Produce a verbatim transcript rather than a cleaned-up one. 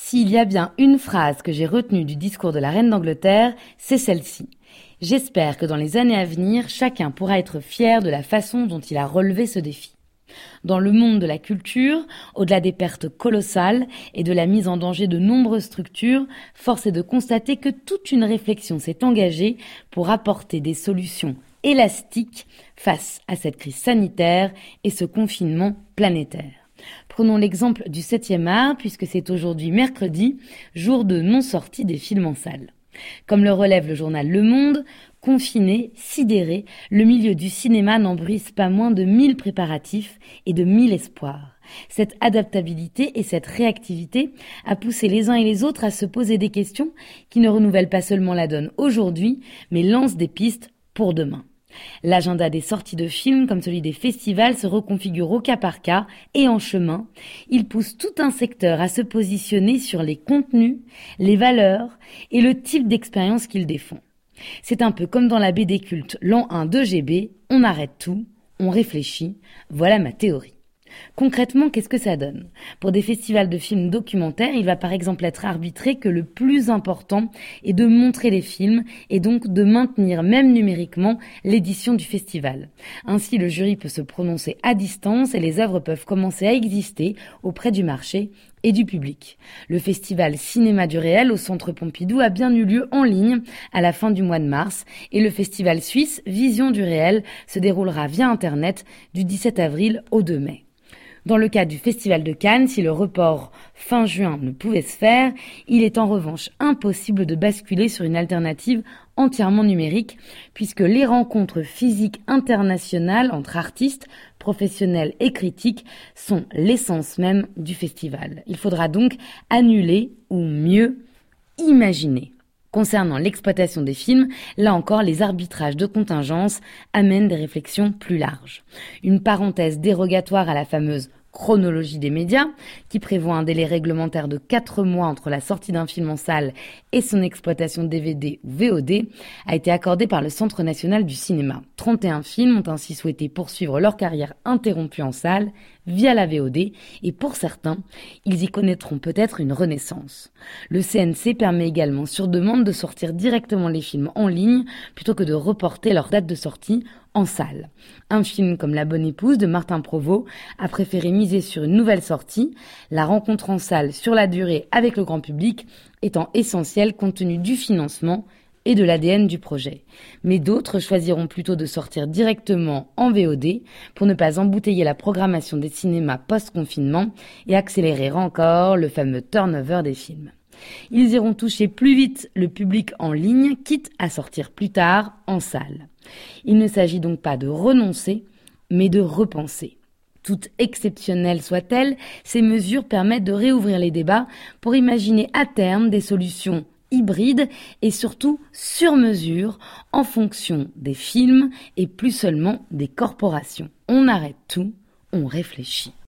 S'il y a bien une phrase que j'ai retenue du discours de la reine d'Angleterre, c'est celle-ci. J'espère que dans les années à venir, chacun pourra être fier de la façon dont il a relevé ce défi. Dans le monde de la culture, au-delà des pertes colossales et de la mise en danger de nombreuses structures, force est de constater que toute une réflexion s'est engagée pour apporter des solutions élastiques face à cette crise sanitaire et ce confinement planétaire. Prenons l'exemple du septième art, puisque c'est aujourd'hui mercredi, jour de non-sortie des films en salle. Comme le relève le journal Le Monde, confiné, sidéré, le milieu du cinéma n'en brise pas moins de mille préparatifs et de mille espoirs. Cette adaptabilité et cette réactivité a poussé les uns et les autres à se poser des questions qui ne renouvellent pas seulement la donne aujourd'hui, mais lancent des pistes pour demain. L'agenda des sorties de films, comme celui des festivals, se reconfigure au cas par cas et en chemin. Il pousse tout un secteur à se positionner sur les contenus, les valeurs et le type d'expérience qu'il défend. C'est un peu comme dans la B D culte L'an un de G B, on arrête tout, on réfléchit, voilà ma théorie. Concrètement, qu'est-ce que ça donne ? Pour des festivals de films documentaires, il va par exemple être arbitré que le plus important est de montrer les films et donc de maintenir, même numériquement, l'édition du festival. Ainsi, le jury peut se prononcer à distance et les œuvres peuvent commencer à exister auprès du marché et du public. Le festival Cinéma du Réel au Centre Pompidou a bien eu lieu en ligne à la fin du mois de mars et le festival suisse Vision du Réel se déroulera via Internet du dix-sept avril au deux mai. Dans le cas du Festival de Cannes, si le report fin juin ne pouvait se faire, il est en revanche impossible de basculer sur une alternative entièrement numérique, puisque les rencontres physiques internationales entre artistes, professionnels et critiques sont l'essence même du festival. Il faudra donc annuler ou mieux imaginer. Concernant l'exploitation des films, là encore, les arbitrages de contingence amènent des réflexions plus larges. Une parenthèse dérogatoire à la fameuse chronologie des médias, qui prévoit un délai réglementaire de quatre mois entre la sortie d'un film en salle et son exploitation D V D ou V O D, a été accordée par le Centre national du cinéma. trente et un films ont ainsi souhaité poursuivre leur carrière interrompue en salle via la V O D, et pour certains, ils y connaîtront peut-être une renaissance. Le C N C permet également sur demande de sortir directement les films en ligne plutôt que de reporter leur date de sortie en salle. Un film comme La Bonne Épouse de Martin Provost a préféré miser sur une nouvelle sortie, la rencontre en salle sur la durée avec le grand public étant essentielle compte tenu du financement et de l'A D N du projet. Mais d'autres choisiront plutôt de sortir directement en V O D pour ne pas embouteiller la programmation des cinémas post-confinement et accélérer encore le fameux turnover des films. Ils iront toucher plus vite le public en ligne, quitte à sortir plus tard en salle. Il ne s'agit donc pas de renoncer, mais de repenser. Toutes exceptionnelles soient-elles, ces mesures permettent de réouvrir les débats pour imaginer à terme des solutions hybrides et surtout sur mesure en fonction des films et plus seulement des corporations. On arrête tout, on réfléchit.